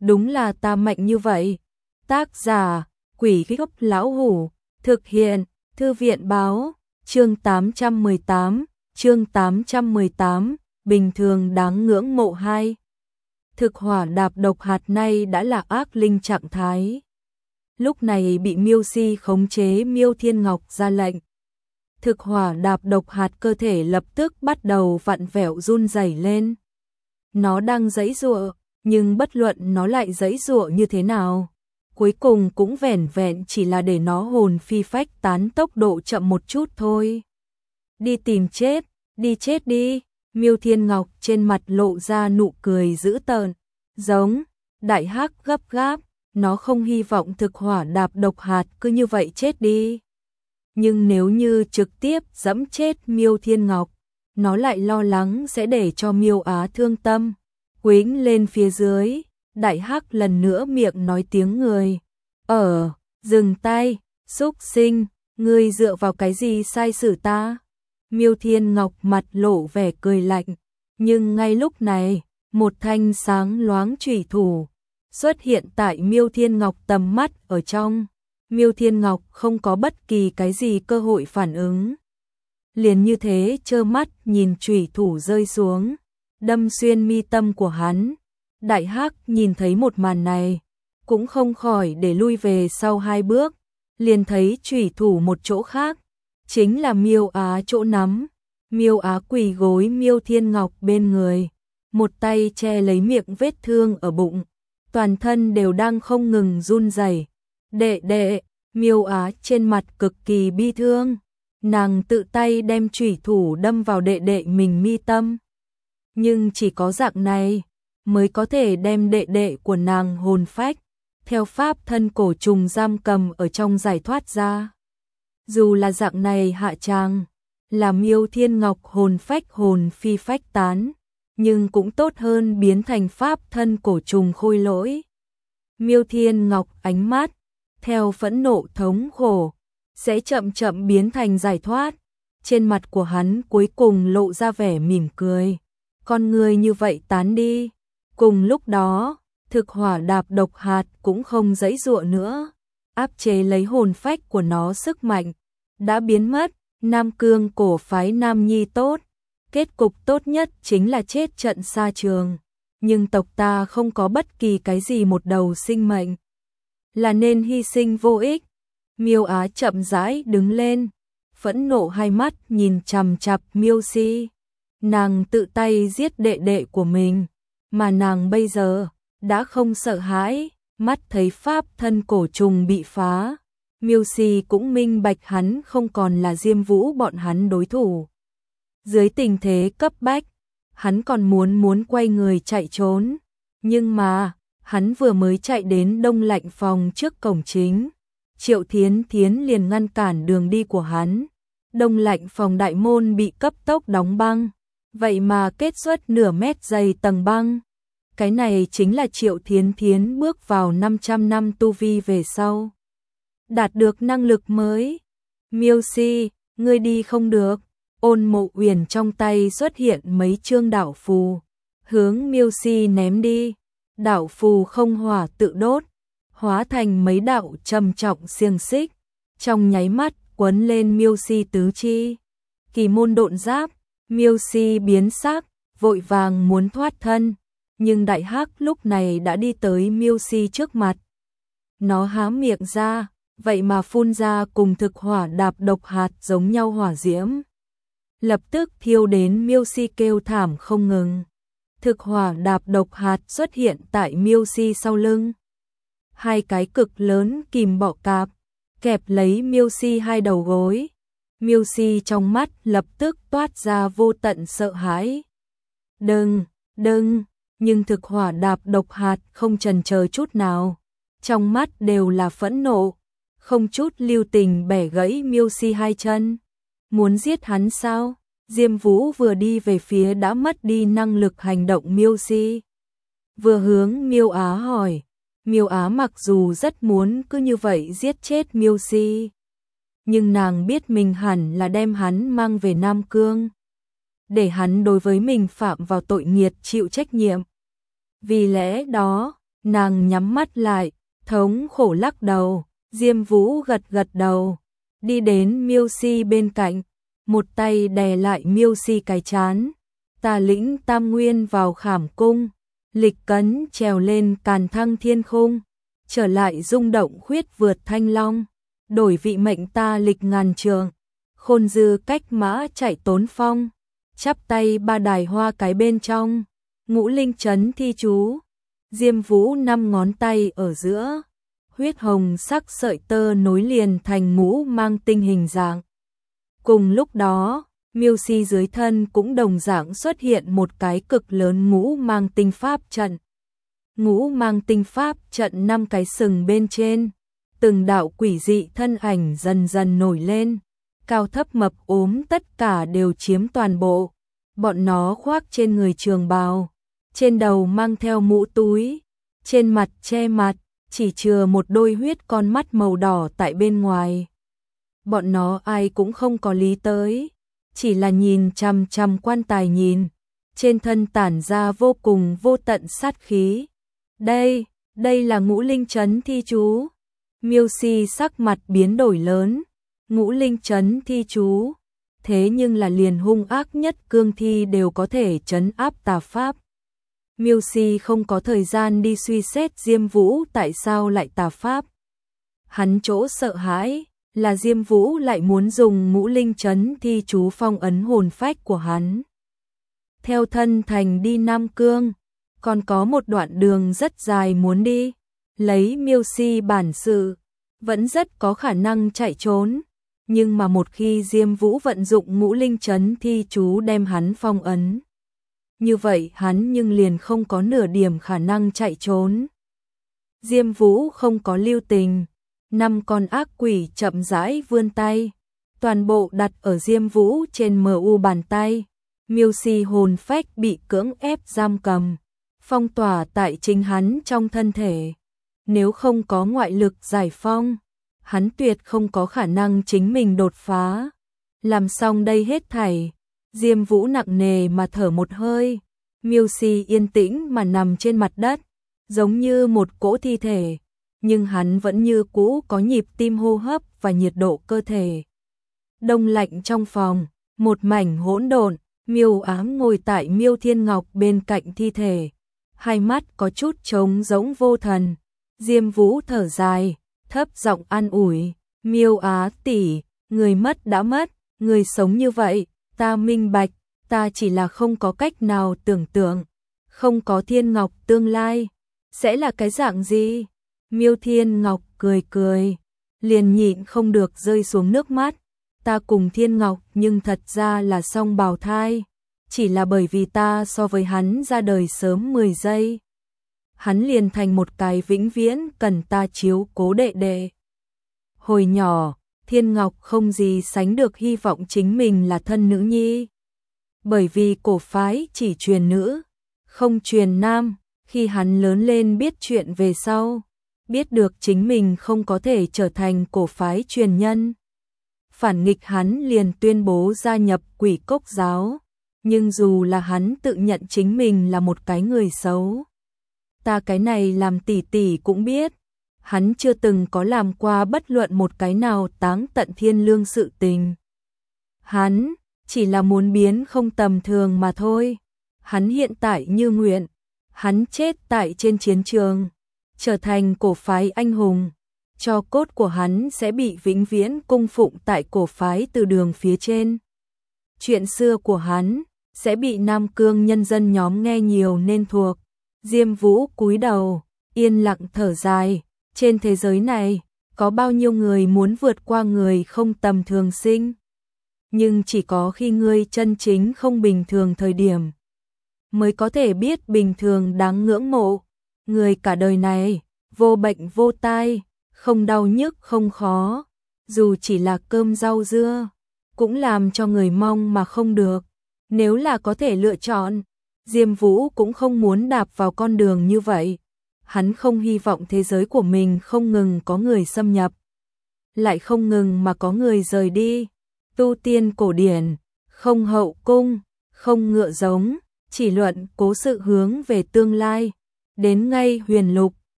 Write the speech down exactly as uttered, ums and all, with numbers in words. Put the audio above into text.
đúng là ta mạnh như vậy. Tác giả, Quỷ Gốc Lão Hủ, thực hiện, Thư viện báo, chương tám trăm mười tám, chương tám trăm mười tám, bình thường đáng ngưỡng mộ hai. Thực hỏa đạp độc hạt này đã là ác linh trạng thái. Lúc này bị Miêu Si khống chế, Miêu Thiên Ngọc ra lệnh. Thực hỏa đạp độc hạt cơ thể lập tức bắt đầu vặn vẹo run rẩy lên. Nó đang giãy giụa, nhưng bất luận nó lại giãy giụa như thế nào, cuối cùng cũng vẻn vẹn chỉ là để nó hồn phi phách tán, tốc độ chậm một chút thôi. Đi tìm chết, đi chết đi. Miêu Thiên Ngọc trên mặt lộ ra nụ cười dữ tợn, giống Đại Hắc gấp gáp, nó không hy vọng thực hỏa đạp độc hạt cứ như vậy chết đi. Nhưng nếu như trực tiếp giẫm chết Miêu Thiên Ngọc, nó lại lo lắng sẽ để cho Miêu Á thương tâm, quĩnh lên phía dưới. Đại Hắc lần nữa miệng nói tiếng người. Ở, dừng tay, xúc sinh, ngươi dựa vào cái gì sai xử ta? Miêu Thiên Ngọc mặt lộ vẻ cười lạnh, nhưng ngay lúc này, một thanh sáng loáng chủy thủ xuất hiện tại Miêu Thiên Ngọc tầm mắt ở trong. Miêu Thiên Ngọc không có bất kỳ cái gì cơ hội phản ứng, liền như thế trơ mắt nhìn chủy thủ rơi xuống, đâm xuyên mi tâm của hắn. Đại Hắc nhìn thấy một màn này, cũng không khỏi để lui về sau hai bước, liền thấy chủy thủ một chỗ khác, chính là Miêu Á chỗ nắm. Miêu Á quỳ gối Miêu Thiên Ngọc bên người, một tay che lấy miệng vết thương ở bụng, toàn thân đều đang không ngừng run rẩy. Đệ đệ, Miêu Á trên mặt cực kỳ bi thương, nàng tự tay đem chủy thủ đâm vào đệ đệ mình mi tâm. Nhưng chỉ có dạng này mới có thể đem đệ đệ của nàng hồn phách theo pháp thân cổ trùng giam cầm ở trong giải thoát ra. Dù là dạng này hạ tràng, là Miêu Thiên Ngọc hồn phách hồn phi phách tán, nhưng cũng tốt hơn biến thành pháp thân cổ trùng khôi lỗi. Miêu Thiên Ngọc ánh mắt theo phẫn nộ thống khổ sẽ chậm chậm biến thành giải thoát, trên mặt của hắn cuối cùng lộ ra vẻ mỉm cười, con người như vậy tán đi. Cùng lúc đó, thực hỏa đạp độc hạt cũng không giãy giụa nữa, áp chế lấy hồn phách của nó sức mạnh đã biến mất. Nam Cương cổ phái Nam Nhi tốt, kết cục tốt nhất chính là chết trận xa trường, nhưng tộc ta không có bất kỳ cái gì một đầu sinh mệnh, là nên hy sinh vô ích. Miêu Á chậm rãi đứng lên, phẫn nộ hai mắt nhìn chằm chằm Miêu Si. Nàng tự tay giết đệ đệ của mình, mà nàng bây giờ đã không sợ hãi, mắt thấy pháp thân cổ trùng bị phá. Miêu Si cũng minh bạch hắn không còn là Diêm Vũ bọn hắn đối thủ. Dưới tình thế cấp bách, hắn còn muốn muốn quay người chạy trốn, nhưng mà hắn vừa mới chạy đến Đông Lạnh phòng trước cổng chính, Triệu Thiến Thiến liền ngăn cản đường đi của hắn. Đông Lạnh phòng đại môn bị cấp tốc đóng băng, vậy mà kết xuất nửa mét dày tầng băng. Cái này chính là Triệu Thiến Thiến bước vào năm trăm năm tu vi về sau đạt được năng lực mới. Miêu Si, ngươi đi không được. Ôn Mộ Uyển trong tay xuất hiện mấy chương đảo phù, hướng Miêu Si ném đi. Đảo phù không hỏa tự đốt, hóa thành mấy đạo trầm trọng xiềng xích, trong nháy mắt quấn lên Miêu Si tứ chi. Kỳ môn độn giáp. Miêu Si biến sắc, vội vàng muốn thoát thân, nhưng Đại Hắc lúc này đã đi tới Miêu Si trước mặt. Nó há miệng ra, vậy mà phun ra cùng thực hỏa đạp độc hạt giống nhau hỏa diễm, lập tức thiêu đến Miêu Si kêu thảm không ngừng. Thực hỏa đạp độc hạt xuất hiện tại Miêu Si sau lưng, hai cái cực lớn kìm bọ cạp kẹp lấy Miêu Si hai đầu gối. Miêu Si trong mắt lập tức toát ra vô tận sợ hãi. Đừng, đừng, nhưng thực hỏa đạp độc hạt không chần chờ chút nào, trong mắt đều là phẫn nộ, không chút lưu tình bẻ gãy Miêu Si hai chân. Muốn giết hắn sao? Diêm Vũ vừa đi về phía đã mất đi năng lực hành động Miêu Si, vừa hướng Miêu Á hỏi. Miêu Á mặc dù rất muốn cứ như vậy giết chết Miêu Si, nhưng nàng biết mình hẳn là đem hắn mang về Nam Cương, để hắn đối với mình phạm vào tội nghiệt chịu trách nhiệm. Vì lẽ đó, Nàng nhắm mắt lại, thống khổ lắc đầu, Diêm Vũ gật gật đầu, đi đến Miêu Si bên cạnh, một tay đè lại Miêu Si cái trán. Ta lĩnh tam nguyên vào khảm cung, lịch cấn trèo lên càn thăng thiên khung, trở lại rung động khuyết vượt thanh long, đổi vị mệnh ta lịch ngàn trường, khôn dư cách mã chạy tốn phong, chắp tay ba đài hoa cái bên trong, ngũ linh chấn thi chú, Diêm Vũ năm ngón tay ở giữa, huyết hồng sắc sợi tơ nối liền thành ngũ mang tinh hình dạng. Cùng lúc đó, Miêu Si dưới thân cũng đồng dạng xuất hiện một cái cực lớn ngũ mang tinh pháp trận. Ngũ mang tinh pháp trận năm cái sừng bên trên, từng đạo quỷ dị thân ảnh dần dần nổi lên, cao thấp mập ốm tất cả đều chiếm toàn bộ. Bọn nó khoác trên người trường bào, trên đầu mang theo mũ túi, trên mặt che mặt, chỉ chừa một đôi huyết con mắt màu đỏ tại bên ngoài. Bọn nó ai cũng không có lý tới, chỉ là nhìn chằm chằm quan tài nhìn, trên thân tản ra vô cùng vô tận sát khí. Đây, đây là ngũ linh chấn thi chú. Miêu Si sắc mặt biến đổi lớn, ngũ linh chấn thi chú, thế nhưng là liền hung ác nhất cương thi đều có thể trấn áp tà pháp. Miêu Si không có thời gian đi suy xét Diêm Vũ tại sao lại tà pháp. Hắn chỗ sợ hãi là Diêm Vũ lại muốn dùng ngũ linh chấn thi chú phong ấn hồn phách của hắn. Theo thân thành đi Nam Cương, còn có một đoạn đường rất dài muốn đi, lấy Miêu Si bản sự, vẫn rất có khả năng chạy trốn, nhưng mà một khi Diêm Vũ vận dụng ngũ linh chấn thi chú đem hắn phong ấn, như vậy hắn nhưng liền không có nửa điểm khả năng chạy trốn. Diêm Vũ không có lưu tình, năm con ác quỷ chậm rãi vươn tay, toàn bộ đặt ở Diêm Vũ trên mờ u bàn tay. Miêu Si hồn phách bị cưỡng ép giam cầm, phong tỏa tại chính hắn trong thân thể. Nếu không có ngoại lực giải phong, hắn tuyệt không có khả năng chính mình đột phá. Làm xong đây hết thảy, Diêm Vũ nặng nề mà thở một hơi, Miêu Si yên tĩnh mà nằm trên mặt đất, giống như một cỗ thi thể, nhưng hắn vẫn như cũ có nhịp tim hô hấp và nhiệt độ cơ thể. Đông lạnh trong phòng, một mảnh hỗn độn, Miêu Ám ngồi tại Miêu Thiên Ngọc bên cạnh thi thể, hai mắt có chút trống rỗng vô thần. Diêm Vũ thở dài, thấp giọng an ủi, Miêu Á tỷ, người mất đã mất, người sống như vậy, ta minh bạch, ta chỉ là không có cách nào tưởng tượng, không có Thiên Ngọc tương lai, sẽ là cái dạng gì? Miêu Thiên Ngọc cười cười, liền nhịn không được rơi xuống nước mắt, ta cùng Thiên Ngọc nhưng thật ra là song bào thai, chỉ là bởi vì ta so với hắn ra đời sớm mười giây. Hắn liền thành một cái vĩnh viễn cần ta chiếu cố đệ đệ. Hồi nhỏ, Thiên Ngọc không gì sánh được hy vọng chính mình là thân nữ nhi. Bởi vì cổ phái chỉ truyền nữ, không truyền nam, khi hắn lớn lên biết chuyện về sau, biết được chính mình không có thể trở thành cổ phái truyền nhân. Phản nghịch hắn liền tuyên bố gia nhập Quỷ Cốc giáo, nhưng dù là hắn tự nhận chính mình là một cái người xấu. Ta cái này làm tỷ tỷ cũng biết, hắn chưa từng có làm qua bất luận một cái nào táng tận thiên lương sự tình. Hắn chỉ là muốn biến không tầm thường mà thôi. Hắn hiện tại như nguyện, hắn chết tại trên chiến trường, trở thành cổ phái anh hùng, tro cốt của hắn sẽ bị vĩnh viễn cung phụng tại cổ phái Từ Đường phía trên. Chuyện xưa của hắn sẽ bị Nam Cương nhân dân nhóm nghe nhiều nên thuộc. Diêm Vũ cúi đầu, yên lặng thở dài, trên thế giới này, có bao nhiêu người muốn vượt qua người không tầm thường sinh. Nhưng chỉ có khi ngươi chân chính không bình thường thời điểm, mới có thể biết bình thường đáng ngưỡng mộ. Người cả đời này, vô bệnh vô tai, không đau nhức không khó, dù chỉ là cơm rau dưa, cũng làm cho người mong mà không được. Nếu là có thể lựa chọn, Diêm Vũ cũng không muốn đạp vào con đường như vậy. Hắn không hy vọng thế giới của mình không ngừng có người xâm nhập, lại không ngừng mà có người rời đi. Tu tiên cổ điển, không hậu cung, không ngựa giống, chỉ luận cố sự hướng về tương lai. đến ngay huyền lục,